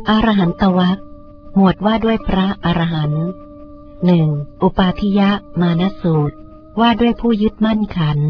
อรหันตวรรคหมวดว่าด้วยพระอรหันต์ 1. อุปาทิยมานสูตรว่าด้วยผู้ยึดมั่นขันธ์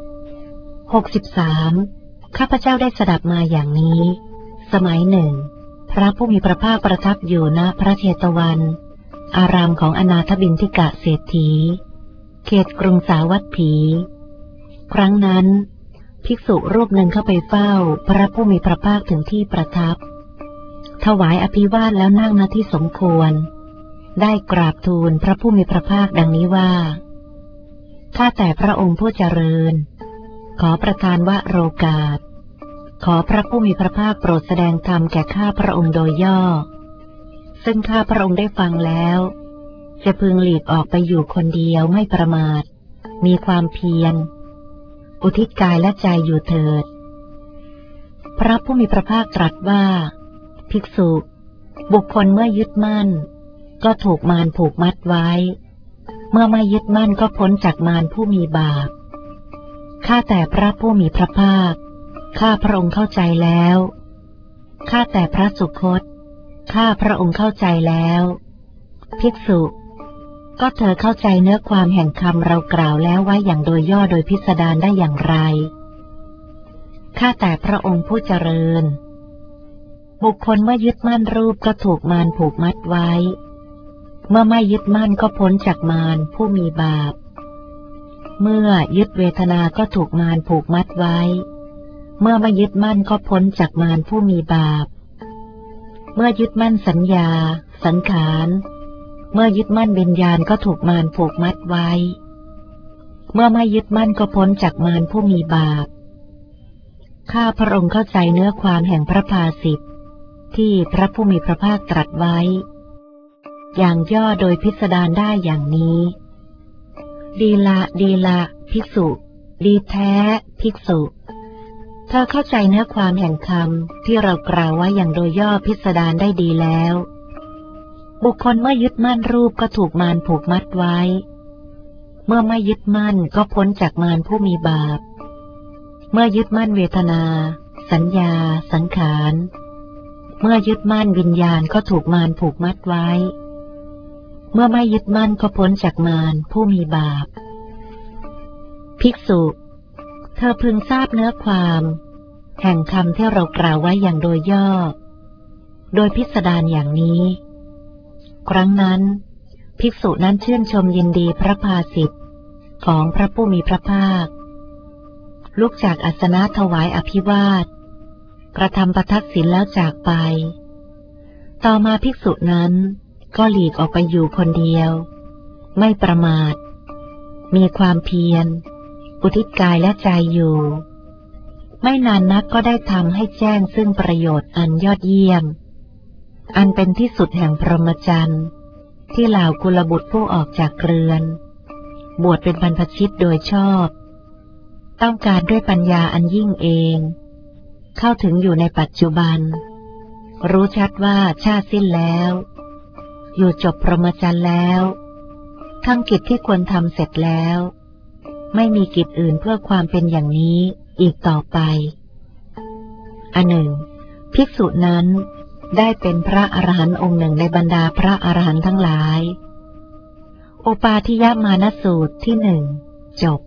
63. ข้าพเจ้าได้สดับมาอย่างนี้สมัยหนึ่งพระผู้มีพระภาคประทับอยู่ณพระเชตวัน อารามของอนาถบิณฑิกะเศรษฐีเขตกรุงสาวัตถีครั้งนั้นภิกษุรูปหนึ่งเข้าไปเฝ้าพระผู้มีพระภาคถึงที่ประทับถวายอภิวาทแล้วนั่งณที่สมควรได้กราบทูลพระผู้มีพระภาคดังนี้ว่าข้าแต่พระองค์ผู้เจริญขอประทานวโรกาสขอพระผู้มีพระภาคโปรดแสดงธรรมแก่ข้าพระองค์โดยย่อซึ่งข้าพระองค์ได้ฟังแล้วจะพึงหลีกออกไปอยู่คนเดียวไม่ประมาทมีความเพียรอุทิศกายและใจอยู่เถิดพระผู้มีพระภาคตรัสว่าภิกษุบุคคลเมื่อยึดมั่นก็ถูกมารผูกมัดไว้เมื่อไม่ยึดมั่นก็พ้นจากมารผู้มีบาปข้าแต่พระผู้มีพระภาคข้าพระองค์เข้าใจแล้วข้าแต่พระสุคตข้าพระองค์เข้าใจแล้วภิกษุก็เธอเข้าใจเนื้อความแห่งคำเรากล่าวแล้วไว้อย่างโดยย่อโดยพิสดารได้อย่างไรข้าแต่พระองค์ผู้เจริญบุคคลเมื่อยึดมั่นรูปก็ถูกมารผูกมัดไว้เมื่อไม่ยึดมั่นก็พ้นจากมารผู้มีบาปเมื่อยึดเวทนาก็ถูกมารผูกมัดไว้เมื่อไม่ยึดมั่นก็พ้นจากมารผู้มีบาปเมื่อยึดมั่นสัญญาสังขารเมื่อยึดมั่นวิญญาณก็ถูกมารผูกมัดไว้เมื่อไม่ยึดมั่นก็พ้นจากมารผู้มีบาปข้าพระองค์เข้าใจเนื้อความแห่งพระภาษิตที่พระผู้มีพระภาคตรัสไว้อย่างย่อโดยพิสดารได้อย่างนี้ดีละภิกษุดีแท้ภิกษุเธอเข้าใจเนื้อความแห่งคำที่เรากล่าวไว้อย่างโดยย่อพิสดารได้ดีแล้วบุคคลเมื่อยึดมั่นรูปก็ถูกมารผูกมัดไว้เมื่อไม่ยึดมั่นก็พ้นจากมารผู้มีบาปเมื่อยึดมั่นเวทนาสัญญาสังขารเมื่อยึดมั่นวิญญาณก็ถูกมารผูกมัดไว้เมื่อไม่ยึดมั่นก็พ้นจากมารผู้มีบาปภิกษุเธอพึงทราบเนื้อความแห่งคำที่เรากล่าวไว้อย่างโดยย่อโดยพิสดารอย่างนี้ครั้งนั้นภิกษุนั้นชื่นชมยินดีพระภาษิตของพระผู้มีพระภาคลุกจากอาสนะถวายอภิวาทกระทำประทักษิณแล้วจากไปต่อมาภิกษุนั้นก็หลีกออกไปอยู่คนเดียวไม่ประมาทมีความเพียรอุทิศกายและใจอยู่ไม่นานนักก็ได้ทำให้แจ้งซึ่งประโยชน์อันยอดเยี่ยมอันเป็นที่สุดแห่งพรหมจรรย์ที่เหล่ากุลบุตรผู้ออกจากเรือนบวชเป็นบรรพชิตโดยชอบต้องการด้วยปัญญาอันยิ่งเองเข้าถึงอยู่ในปัจจุบันรู้ชัดว่าชาติสิ้นแล้วอยู่จบพรหมจรรย์แล้วทำกิจที่ควรทำเสร็จแล้วไม่มีกิจอื่นเพื่อความเป็นอย่างนี้อีกต่อไปอันหนึ่งภิกษุนั้นได้เป็นพระอรหันต์องค์หนึ่งในบรรดาพระอรหันต์ทั้งหลายโอปาทิยมานสูตรที่หนึ่งจบ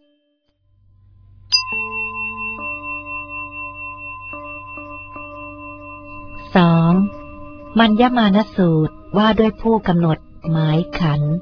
2. มัญญมานสูตรว่าด้วยผู้กำหนดหมายขันธ์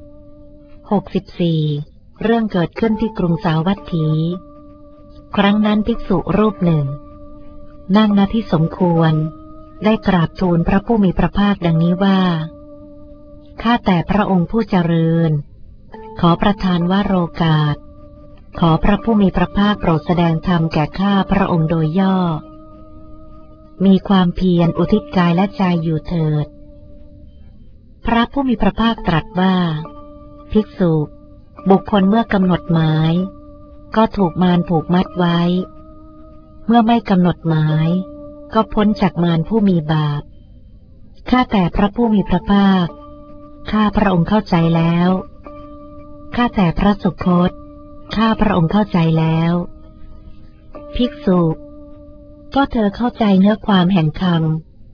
64. เรื่องเกิดขึ้นที่กรุงสาวัตถีครั้งนั้นภิกษุรูปหนึ่งนั่งณที่สมควรได้กราบทูลพระผู้มีพระภาคดังนี้ว่าข้าแต่พระองค์ผู้เจริญขอประทานวโรกาสขอพระผู้มีพระภาคโปรดแสดงธรรมแก่ข้าพระองค์โดยย่อมีความเพียรอุทิศกายและใจอยู่เถิดพระผู้มีพระภาคตรัสว่าภิกษุบุคคลเมื่อกำหนดหมายก็ถูกมารผูกมัดไว้เมื่อไม่กำหนดหมายก็พ้นจากมารผู้มีบาปข้าแต่พระผู้มีพระภาคข้าพระองค์เข้าใจแล้วข้าแต่พระสุคตข้าพระองค์เข้าใจแล้วภิกษุก็เธอเข้าใจเนื้อความแห่งค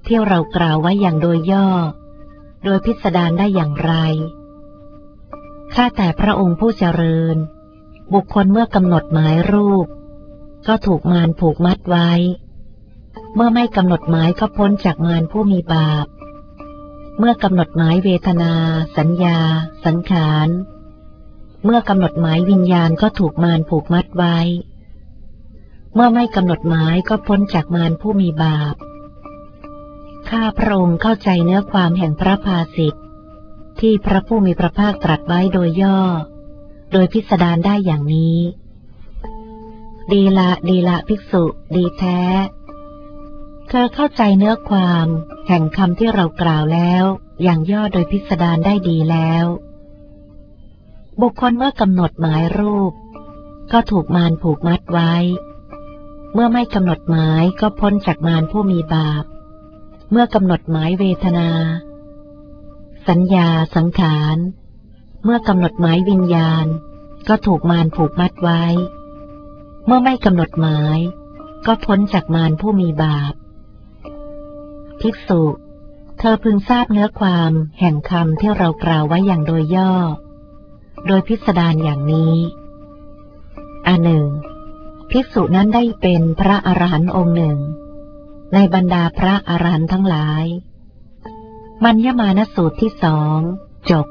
ที่เรากล่าวไว้อย่างโดยย่อโดยพิสดารได้อย่างไรข้าแต่พระองค์ผู้เจริญบุคคลเมื่อกำหนดหมายรูปก็ถูกมารผูกมัดไว้เมื่อไม่กำหนดหมายก็พ้นจากมารผู้มีบาปเมื่อกำหนดหมายเวทนาสัญญาสังขารเมื่อกำหนดหมายวิญญาณก็ถูกมารผูกมัดไว้เมื่อไม่กำหนดหมายก็พ้นจากมารผู้มีบาปข้าพระองค์เข้าใจเนื้อความแห่งพระภาษิตที่พระผู้มีพระภาคตรัสไว้โดยย่อโดยพิสดารได้อย่างนี้ดีละภิกษุดีแท้เธอเข้าใจเนื้อความแห่งคำที่เรากล่าวแล้วอย่างย่อโดยพิสดารได้ดีแล้วบุคคลเมื่อกำหนดหมายรูปก็ถูกมารผูกมัดไว้เมื่อไม่กำหนดหมายก็พ้นจากมารผู้มีบาปเมื่อกำหนดหมายเวทนาสัญญาสังขารเมื่อกำหนดหมายวิญญาณก็ถูกมารผูกมัดไว้เมื่อไม่กำหนดหมายก็พ้นจากมารผู้มีบาปภิกษุเธอพึงทราบเนื้อความแห่งคำที่เรากล่าวไว้อย่างโดยย่อโดยพิสดารอย่างนี้อันหนึ่งภิกษุนั้นได้เป็นพระอรหันต์องค์หนึ่งในบรรดาพระอรหันต์ทั้งหลายมัญญมานสูตรที่สองจบ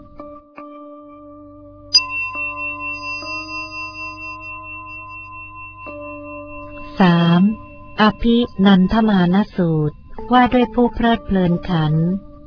3. อภินันทมานสูตรว่าด้วยผู้เพลิดเพลินขันธ์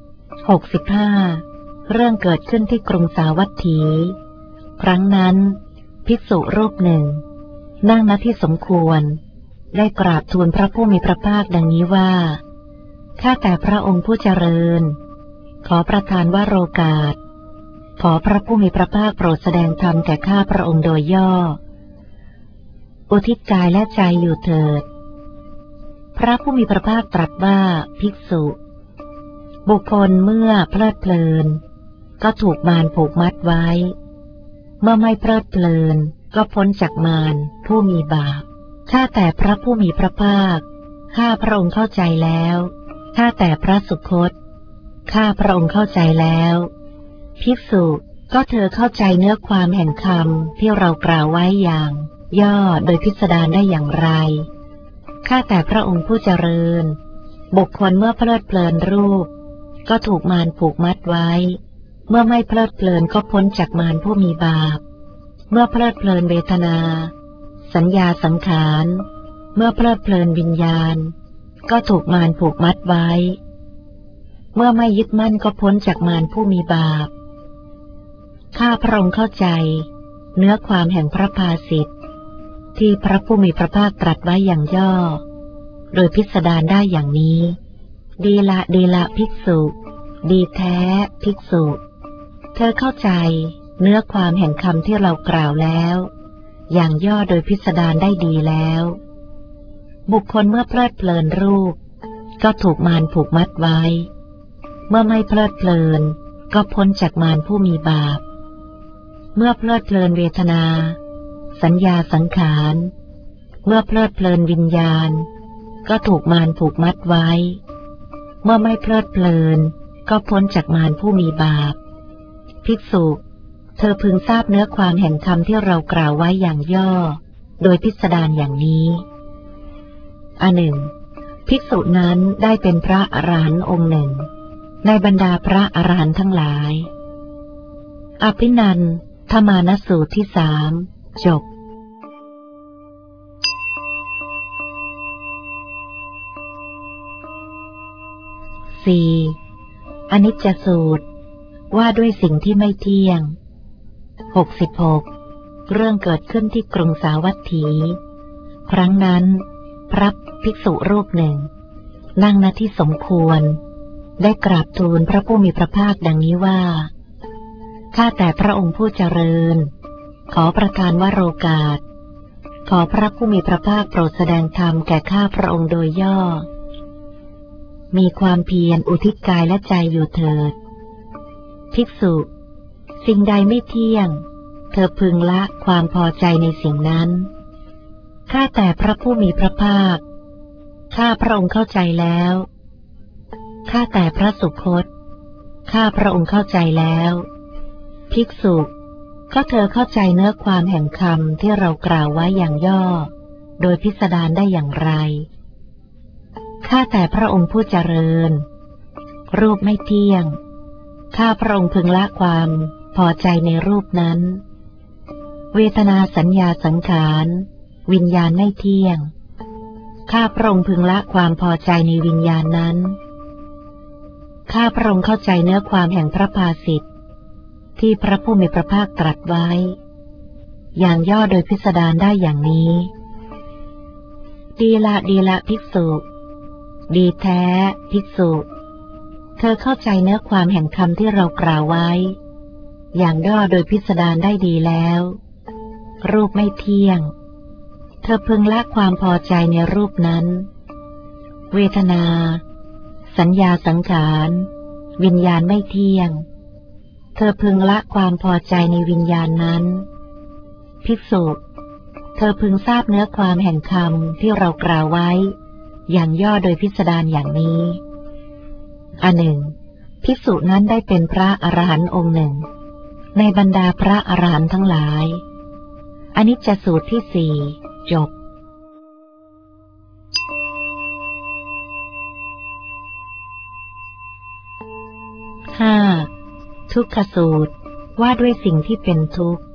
65เรื่องเกิดขึ้นที่กรุงสาวัตถี ครั้งนั้นภิกษุรูปหนึ่งนั่งณที่สมควรได้กราบทูลพระผู้มีพระภาคดังนี้ว่าข้าแต่พระองค์ผู้เจริญขอประทานวโรกาสขอพระผู้มีพระภาคโปรดแสดงธรรมแก่ข้าพระองค์โดยย่ออุทิศกายและใจอยู่เถิดพระผู้มีพระภาคตรัสว่าภิกษุบุคคลเมื่อเพลิดเพลินก็ถูกมารผูกมัดไว้เมื่อไม่เพลิดเพลินก็พ้นจากมารผู้มีบาปข้าแต่พระผู้มีพระภาคข้าพระองค์เข้าใจแล้วข้าแต่พระสุคตข้าพระองค์เข้าใจแล้วภิกษุก็เธอเข้าใจเนื้อความแห่งคำที่เรากล่าวไว้อย่างย่อโดยพิสดารได้อย่างไรข้าแต่พระองค์ผู้เจริญบุคคลเมื่อเพลิดเพลินรูปก็ถูกมารผูกมัดไว้เมื่อไม่เพลิดเพลินก็พ้นจากมารผู้มีบาปเมื่อเพลิดเพลินเวทนาสัญญาสังขารเมื่อเพลิดเพลินวิญญาณก็ถูกมารผูกมัดไว้เมื่อไม่ยึดมั่นก็พ้นจากมารผู้มีบาปข้าพระองค์เข้าใจเนื้อความแห่งพระภาษิตที่พระผู้มีพระภาคตรัสไว้อย่างย่อโดยพิสดารได้อย่างนี้ดีละภิกษุดีแท้ภิกษุเธอเข้าใจเนื้อความแห่งคำที่เรากล่าวแล้วอย่างย่อโดยพิสดารได้ดีแล้วบุคคลเมื่อเพลิดเพลินรูปก็ถูกมารผูกมัดไว้เมื่อไม่เพลิดเพลินก็พ้นจากมารผู้มีบาปเมื่อเพลิดเพลินเวทนาสัญญาสังขารเมื่อเพลิดเพลินวิญญาณก็ถูกมารผูกมัดไว้เมื่อไม่เพลิดเพลินก็พ้นจากมารผู้มีบาปภิกษุเธอพึงทราบเนื้อความแห่งคำที่เรากล่าวไว้อย่างย่อโดยพิสดารอย่างนี้อันหนึ่งภิกษุนั้นได้เป็นพระอรหันต์องค์หนึ่งในบรรดาพระอรหันต์ทั้งหลายอภินันทมานสูตรที่สามจบ4. อนิจจสูตรว่าด้วยสิ่งที่ไม่เที่ยง66เรื่องเกิดขึ้นที่กรุงสาวัตถี ครั้งนั้นพระภิกษุรูปหนึ่งนั่งณที่สมควรได้กราบทูลพระผู้มีพระภาคดังนี้ว่าข้าแต่พระองค์ผู้เจริญขอประทานวโรกาสขอพระผู้มีพระภาคโปรดแสดงธรรมแก่ข้าพระองค์โดยย่อมีความเพียรอุทิศกายและใจอยู่เถิดภิกษุสิ่งใดไม่เที่ยงเธอพึงละความพอใจในสิ่งนั้นข้าแต่พระผู้มีพระภาคข้าพระองค์เข้าใจแล้วข้าแต่พระสุคตข้าพระองค์เข้าใจแล้วภิกษุก็เธอเข้าใจเนื้อความแห่งคำที่เรากล่าวไว้อย่างย่อโดยพิสดารได้อย่างไรข้าแต่พระองค์ผู้เจริญรูปไม่เที่ยงข้าพระองค์พึงละความพอใจในรูปนั้นเวทนาสัญญาสังขารวิญญาณไม่เที่ยงข้าพระองค์พึงละความพอใจในวิญญาณนั้นข้าพระองค์เข้าใจเนื้อความแห่งพระภาษิตที่พระผู้มีพระภาคตรัสไว้อย่างย่อโดยพิสดารได้อย่างนี้ดีละภิกษุดีแท้ภิกษุเธอเข้าใจเนื้อความแห่งคำที่เรากล่าวไว้อย่างย่อโดยพิสดารได้ดีแล้วรูปไม่เที่ยงเธอพึงละความพอใจในรูปนั้นเวทนาสัญญาสังขารวิญญาณไม่เที่ยงเธอพึงละความพอใจในวิญญาณนั้นภิกษุเธอพึงทราบเนื้อความแห่งคำที่เรากล่าวไว้อย่างย่อโดยพิสดารอย่างนี้อันหนึ่งภิกษุนั้นได้เป็นพระอรหันต์องค์หนึ่งในบรรดาพระอรหันต์ทั้งหลายอนิจจสูตรที่สี่จบ5. ทุกขสูตรว่าด้วยสิ่งที่เป็นทุกข์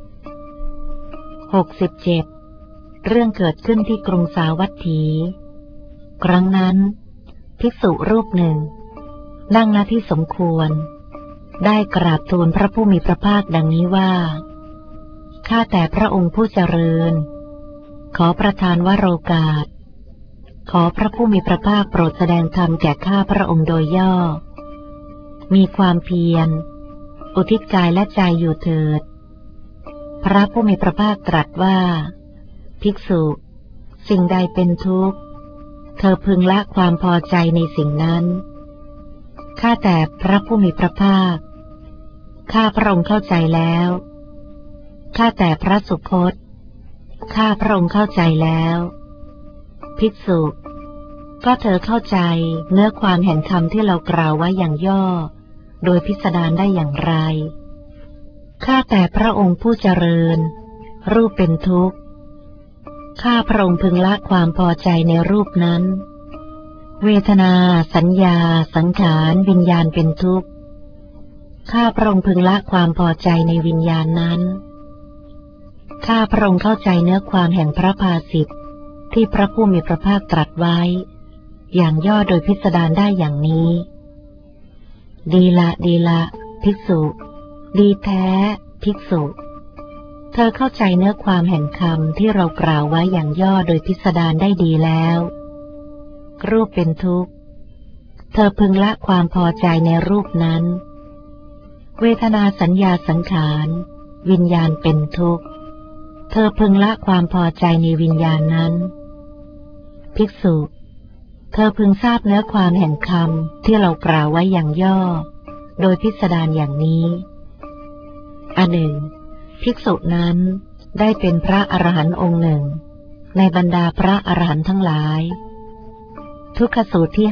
67เรื่องเกิดขึ้นที่กรุงสาวัตถีครั้งนั้นภิกษุรูปหนึ่งนั่งณที่สมควรได้กราบทูลพระผู้มีพระภาคดังนี้ว่าข้าแต่พระองค์ผู้เจริญขอประทานวโรกาสขอพระผู้มีพระภาคโปรดแสดงธรรมแก่ข้าพระองค์โดยย่อมีความเพียรอุทิศกายและใจอยู่เถิดพระผู้มีพระภาคตรัสว่าภิกษุสิ่งใดเป็นทุกข์เธอพึงละความพอใจในสิ่งนั้นข้าแต่พระผู้มีพระภาคข้าพระองค์เข้าใจแล้วข้าแต่พระสุคตข้าพระองค์เข้าใจแล้วภิกษุก็เธอเข้าใจเนื้อความแห่งธรรมที่เรากล่าวไว้อย่างย่อโดยพิสดารได้อย่างไรข้าแต่พระองค์ผู้เจริญรูปเป็นทุกข์ข้าพระองค์พึงละความพอใจในรูปนั้นเวทนาสัญญาสังขารวิญญาณเป็นทุกข์ข้าพระองค์พึงละความพอใจในวิญญาณนั้นข้าพระองค์เข้าใจเนื้อความแห่งพระภาษิตที่พระผู้มีพระภาคตรัสไว้อย่างย่อโดยพิสดารได้อย่างนี้ดีละภิกษุดีแท้ภิกษุเธอเข้าใจเนื้อความแห่งคำที่เรากล่าวไว้อย่างย่อโดยพิสดารได้ดีแล้วรูปเป็นทุกข์เธอพึงละความพอใจในรูปนั้นเวทนาสัญญาสังขารวิญญาณเป็นทุกข์เธอพึงละความพอใจในวิญญาณนั้นภิกษุเธอพึงทราบเนื้อความแห่งคำที่เรากล่าวไว้อย่างย่อโดยพิสดารอย่างนี้อันหนึ่งภิกษุนั้นได้เป็นพระอรหันต์องค์หนึ่งในบรรดาพระอรหันต์ทั้งหลายทุกขสูตรที่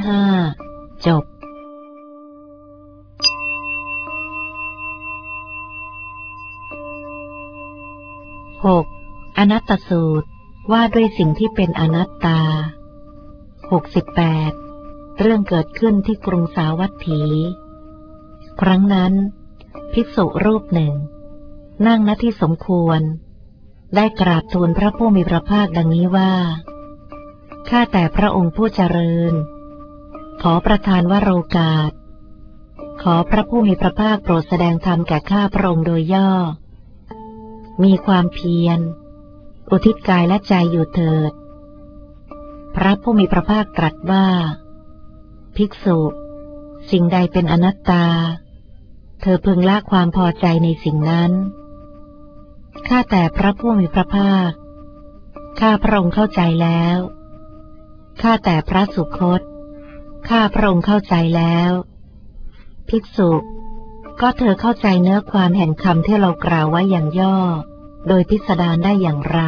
5จบ6. อนัตตสูตรว่าด้วยสิ่งที่เป็นอนัตตา68เรื่องเกิดขึ้นที่กรุงสาวัตถีครั้งนั้นภิกษุรูปหนึ่งนั่งณที่สมควรได้กราบทูลพระผู้มีพระภาคดังนี้ว่าข้าแต่พระองค์ผู้เจริญขอประทานวโรกาสขอพระผู้มีพระภาคโปรดแสดงธรรมแก่ข้าพระองค์โดยย่อมีความเพียรอุทิศกายและใจอยู่เถิดพระผู้มีพระภาคตรัสว่าภิกษุสิ่งใดเป็นอนัตตาเธอพึงละความพอใจในสิ่งนั้นข้าแต่พระผู้มีพระภาคข้าพระองค์เข้าใจแล้วข้าแต่พระสุคตข้าพระองค์เข้าใจแล้วภิกษุก็เธอเข้าใจเนื้อความแห่งคำที่เรากล่าวไว้อย่างย่อโดยพิสดารได้อย่างไร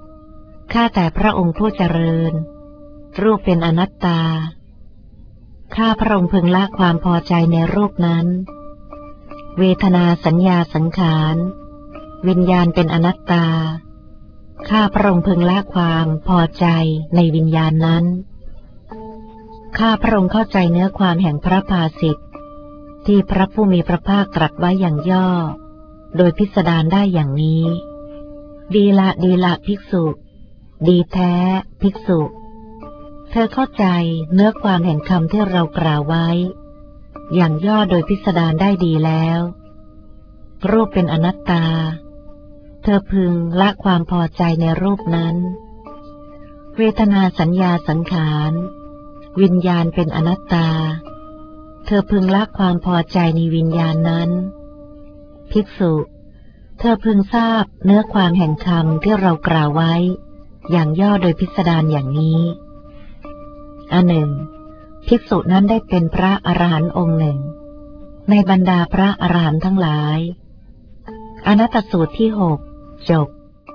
ข้าแต่พระองค์ผู้เจริญรูปเป็นอนัตตาข้าพระองค์พึงละความพอใจในรูปนั้นเวทนาสัญญาสังขารวิญญาณเป็นอนัตตาข้าพระองค์พึงละความพอใจในวิญญาณนั้นข้าพระองค์เข้าใจเนื้อความแห่งพระภาษิตที่พระผู้มีพระภาคตรัสไว้อย่างย่อโดยพิสดารได้อย่างนี้ดีละดีละภิกษุดีแท้ภิกษุเธอเข้าใจเนื้อความแห่งคำที่เรากล่าวไว้อย่างย่อโดยพิสดารได้ดีแล้วรูปเป็นอนัตตาเธอพึงละความพอใจในรูปนั้นเวทนาสัญญาสังขารวิญญาณเป็นอนัตตาเธอพึงละความพอใจในวิญญาณนั้นภิกษุเธอพึงทราบเนื้อความแห่งคำที่เรากล่าวไว้อย่างย่อโดยพิสดารอย่างนี้อันหนึ่งภิกษุนั้นได้เป็นพระอรหันต์องค์หนึ่งในบรรดาพระอรหันต์ทั้งหลายอนัตตสูตรที่ 6จบ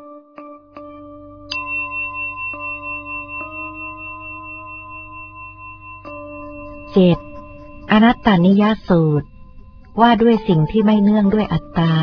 7อนัตตานิยสูตรว่าด้วยสิ่งที่ไม่เนื่องด้วยอัตตา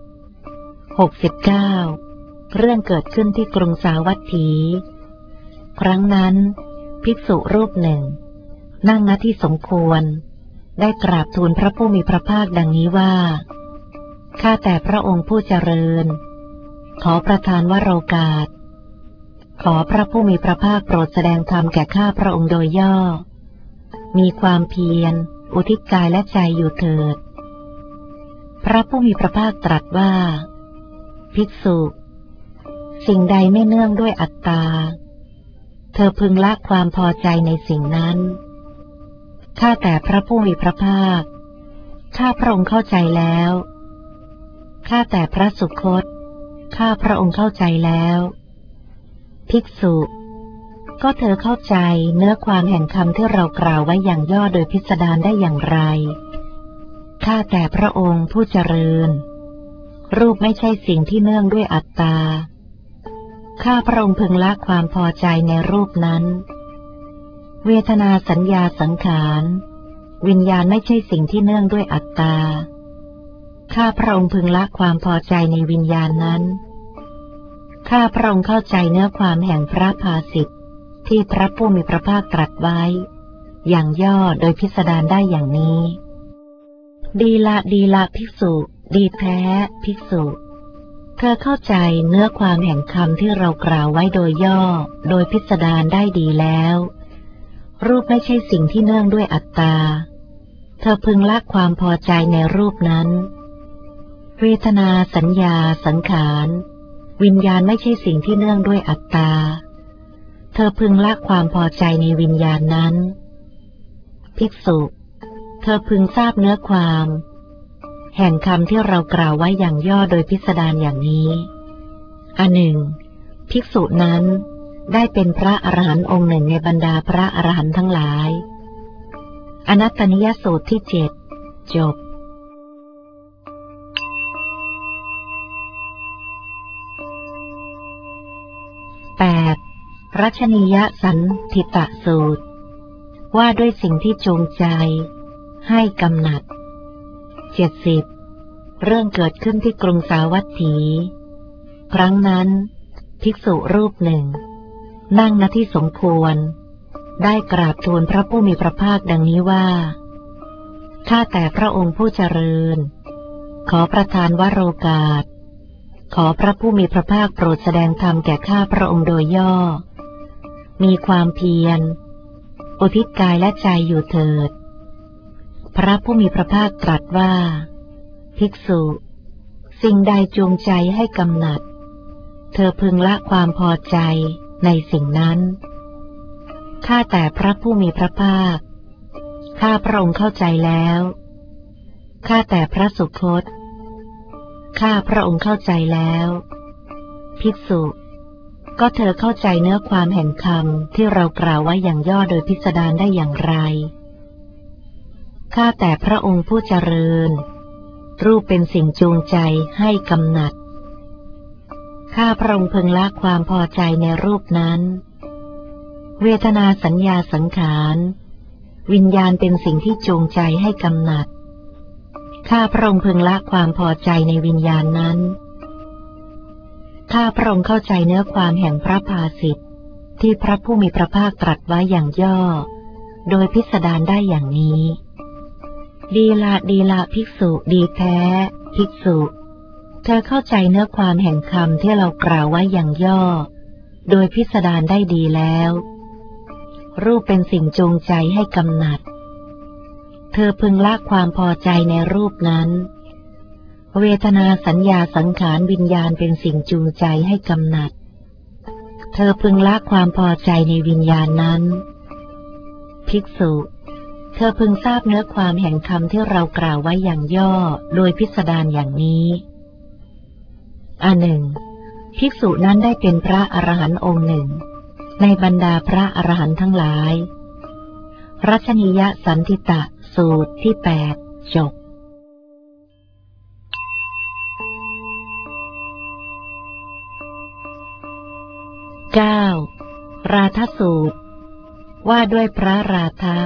69เรื่องเกิดขึ้นที่กรุงสาวัตถีครั้งนั้นภิกษุรูปหนึ่งนั่งณที่สมควรได้กราบทูลพระผู้มีพระภาคดังนี้ว่าข้าแต่พระองค์ผู้เจริญขอประทานวโรกาสขอพระผู้มีพระภาคโปรดแสดงธรรมแก่ข้าพระองค์โดยย่อมีความเพียรอุทิศกายและใจอยู่เถิดพระผู้มีพระภาคตรัสว่าภิกษุสิ่งใดไม่เนื่องด้วยอัตตาเธอพึงละความพอใจในสิ่งนั้นข้าแต่พระผู้มีพระภาคข้าพระองค์เข้าใจแล้วข้าแต่พระสุคตข้าพระองค์เข้าใจแล้วภิกษุก็เธอเข้าใจเนื้อความแห่งคำที่เรากล่าวไว้อย่างย่อโดยพิสดารได้อย่างไรข้าแต่พระองค์ผู้เจริญรูปไม่ใช่สิ่งที่เนื่องด้วยอัตตาข้าพระองค์พึงละความพอใจในรูปนั้นเวทนาสัญญาสังขารวิญญาณไม่ใช่สิ่งที่เนื่องด้วยอัตตาข้าพระองค์พึงละความพอใจในวิญญาณนั้นข้าพระองค์เข้าใจเนื้อความแห่งพระภาษิตที่พระผู้มีพระภาคตรัสไว้อย่างย่อโดยพิสดารได้อย่างนี้ดีละดีละภิกษุดีแท้ภิกษุเธอเข้าใจเนื้อความแห่งคำที่เรากล่าวไว้โดยย่อโดยพิสดารได้ดีแล้วรูปไม่ใช่สิ่งที่เนื่องด้วยอัตตาเธอพึงละความพอใจในรูปนั้นเวทนาสัญญาสังขารวิญญาณไม่ใช่สิ่งที่เนื่องด้วยอัตตาเธอพึงละความพอใจในวิญญาณนั้นภิกษุเธอพึงทราบเนื้อความแห่งคำที่เรากล่าวไว้อย่างย่อโดยพิสดารอย่างนี้อันหนึ่งภิกษุนั้นได้เป็นพระอรหันต์องค์หนึ่งในบรรดาพระอรหันต์ทั้งหลายอนัตตนิยสูตรที่ 7จบ8รัชนียสันทิตสูตรว่าด้วยสิ่งที่จูงใจให้กำหนัด70เรื่องเกิดขึ้นที่กรุงสาวัตถีครั้งนั้นภิกษุรูปหนึ่งนั่งณที่สมควรได้กราบทูลพระผู้มีพระภาคดังนี้ว่าข้าแต่พระองค์ผู้เจริญขอประทานวโรกาสขอพระผู้มีพระภาคโปรดแสดงธรรมแก่ข้าพระองค์โดยย่อมีความเพียรอุทิศกายและใจอยู่เถิดพระผู้มีพระภาคตรัสว่าภิกษุสิ่งใดจูงใจให้กำหนัดเธอพึงละความพอใจในสิ่งนั้นข้าแต่พระผู้มีพระภาคข้าพระองค์เข้าใจแล้วข้าแต่พระสุคตข้าพระองค์เข้าใจแล้วภิกษุก็เธอเข้าใจเนื้อความแห่งคำที่เรากล่าวไว้อย่างย่อโดยพิสดารได้อย่างไรข้าแต่พระองค์ผู้เจริญรูปเป็นสิ่งจูงใจให้กำหนัดข้าพระองค์พึงละความพอใจในรูปนั้นเวทนาสัญญาสังขารวิญญาณเป็นสิ่งที่จูงใจให้กำหนัดข้าพระองค์พึงละความพอใจในวิญญาณนั้นข้าพระองค์เข้าใจเนื้อความแห่งพระภาษิตที่พระผู้มีพระภาคตรัสไว้อย่างย่อโดยพิสดารได้อย่างนี้ดีละภิกษุดีแท้ภิกษุเธอเข้าใจเนื้อความแห่งคำที่เรากล่าวไว้อย่างย่อโดยพิสดารได้ดีแล้วรูปเป็นสิ่งจูงใจให้กำหนัดเธอพึงละความพอใจในรูปนั้นเวทนาสัญญาสังขารวิญญาณเป็นสิ่งจูงใจให้กำหนัดเธอพึงละความพอใจในวิญญาณนั้นภิกษุเธอพึงทราบเนื้อความแห่งคำที่เรากล่าวไว้อย่างย่อโดยพิสดารอย่างนี้อันหนึ่งภิกษุนั้นได้เป็นพระอรหันต์องค์หนึ่งในบรรดาพระอรหันต์ทั้งหลายรัชนียสันทิตะสูตรที่8จบ9ราทสูตรว่าด้วยพระราทะ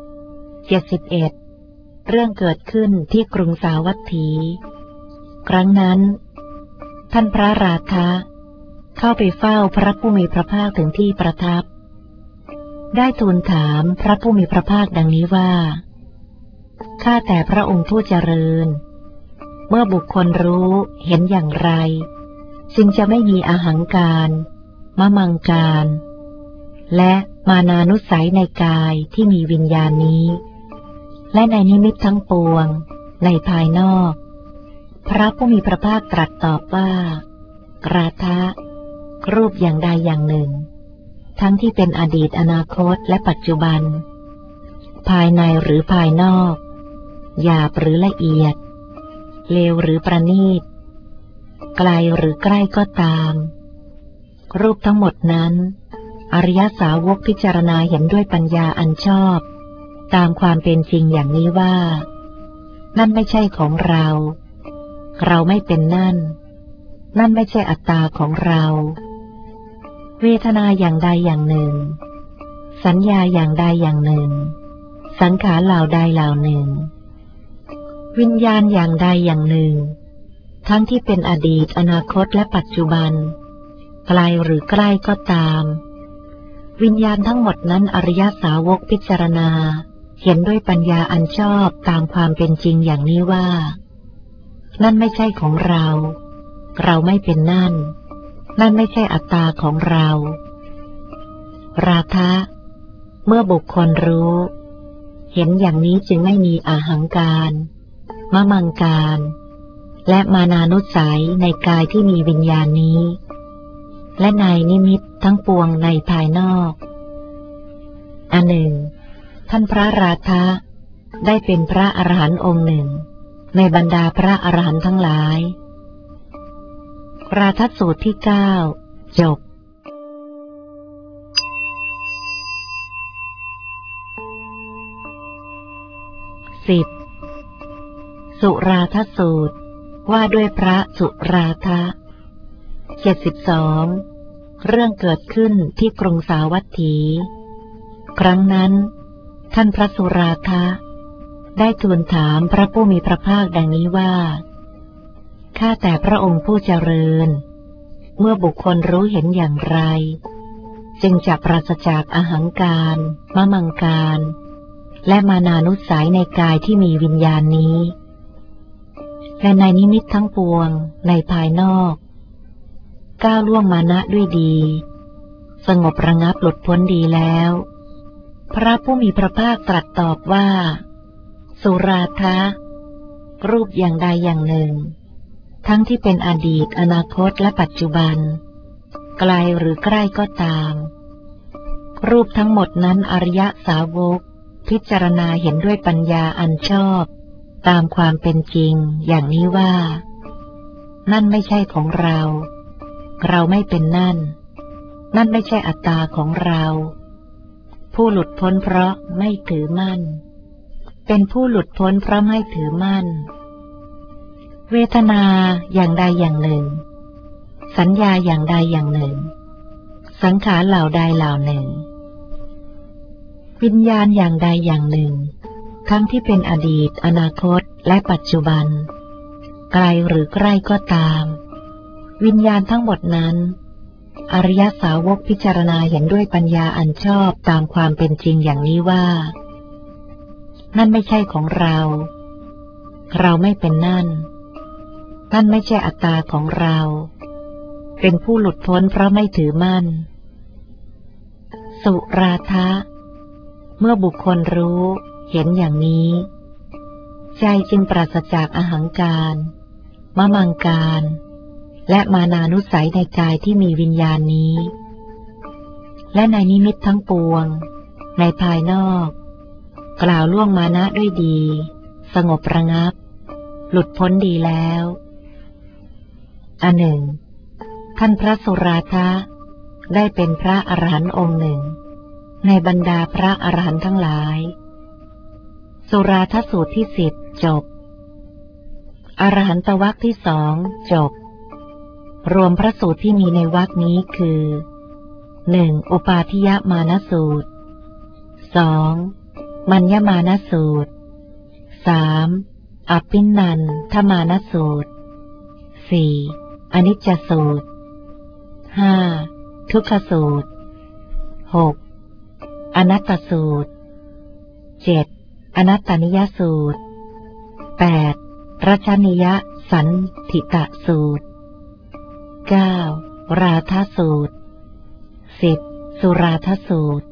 71เรื่องเกิดขึ้นที่กรุงสาวัตถีครั้งนั้นท่านพระราทะเข้าไปเฝ้าพระผู้มีพระภาคถึงที่ประทับได้ทูลถามพระผู้มีพระภาคดังนี้ว่าข้าแต่พระองค์ผู้เจริญเมื่อบุคคลรู้เห็นอย่างไรจึงจะไม่มีอาหังการมะมังการและมานานุสัยในกายที่มีวิญญาณนี้และในนิมิตทั้งปวงในภายนอกพระผู้มีพระภาคตรัสตอบว่ากราทะรูปอย่างใดอย่างหนึ่งทั้งที่เป็นอดีตอนาคตและปัจจุบันภายในหรือภายนอกหยาบหรือละเอียดเลวหรือประณีตไกลหรือใกล้ก็ตามรูปทั้งหมดนั้นอริยสาวกพิจารณาเห็นด้วยปัญญาอันชอบตามความเป็นจริงอย่างนี้ว่านั่นไม่ใช่ของเราเราไม่เป็นนั่นไม่ใช่อัตตาของเราเวทนาอย่างใดอย่างหนึ่งสัญญาอย่างใดอย่างหนึ่งสังขารเหล่าใดเหล่าหนึ่งวิญญาณอย่างใดอย่างหนึ่งทั้งที่เป็นอดีตอนาคตและปัจจุบันไกลหรือใกล้ก็ตามวิญญาณทั้งหมดนั้นอริยสาวกพิจารณาเห็นด้วยปัญญาอันชอบตามความเป็นจริงอย่างนี้ว่านั่นไม่ใช่ของเราเราไม่เป็นนั่นไม่ใช่อัตตาของเราราทะเมื่อบุคคลรู้เห็นอย่างนี้จึงไม่มีอาหังการมะมังการและมานานุสัยในกายที่มีวิญญาณนี้และในนิมิตทั้งปวงในภายนอกอันหนึ่งท่านพระราทะได้เป็นพระอรหันต์องค์หนึ่งในบรรดาพระอรหันต์ทั้งหลายราทสูตรที่9จบ10สุราทสูตรว่าด้วยพระสุราทะ72เรื่องเกิดขึ้นที่กรุงสาวัตถีครั้งนั้นท่านพระสุราทะได้ทูลถามพระผู้มีพระภาคดังนี้ว่าข้าแต่พระองค์ผู้เจริญเมื่อบุคคลรู้เห็นอย่างไรจึงจะปราศจากอหังการมะมังการและมานานุสัยในกายที่มีวิญญาณนี้และในนิมิตทั้งปวงในภายนอกก้าวล่วงมานะด้วยดีสงบระงับหลุดพ้นดีแล้วพระผู้มีพระภาคตรัสตอบว่าสุราทะรูปอย่างใดอย่างหนึ่งทั้งที่เป็นอดีตอนาคตและปัจจุบันไกลหรือใกล้ก็ตามรูปทั้งหมดนั้นอริยสาวกพิจารณาเห็นด้วยปัญญาอันชอบตามความเป็นจริงอย่างนี้ว่านั่นไม่ใช่ของเราเราไม่เป็นนั่นไม่ใช่อัตตาของเราผู้หลุดพ้นเพราะไม่ถือมั่นเป็นผู้หลุดพ้นเพราะไม่ถือมั่นเวทนาอย่างใดอย่างหนึ่งสัญญาอย่างใดอย่างหนึ่งสังขารเหล่าใดเหล่าหนึ่งวิญญาณอย่างใดอย่างหนึ่งทั้งที่เป็นอดีตอนาคตและปัจจุบันไกลหรือใกล้ก็ตามวิญญาณทั้งหมดนั้นอริยสาวกพิจารณาเห็นด้วยปัญญาอันชอบตามความเป็นจริงอย่างนี้ว่านั่นไม่ใช่ของเราเราไม่เป็นนั่นไม่ใช่อัตตาของเราเป็นผู้หลุดพ้นเพราะไม่ถือมั่นสุราทะเมื่อบุคคลรู้เห็นอย่างนี้ใจจึงปราศจากอหังการมะมังการและมานานุสัยในกายที่มีวิญญาณนี้และในนิมิตทั้งปวงในภายนอกกล่าวล่วงมานะด้วยดีสงบระงับหลุดพ้นดีแล้วอันหนึ่งท่านพระสุราทะได้เป็นพระอรหันต์องค์หนึ่งในบรรดาพระอรหันต์ทั้งหลายสุราทสูตรที่10จบอรหันตวรรคที่2จบรวมพระสูตรที่มีในวรรคนี้คือ 1. อุปาทิยมานสูตร 2. มัญญมานสูตร 3. อภินันทมานสูตร 4. อนิจจสูตร 5. ทุกขสูตร 6. อนัตตสูตร 7. อนัตตนิยสูตร 8. รัชนิยสันทิตสูตร 9. ราทสูตร 10. สุราทสูตร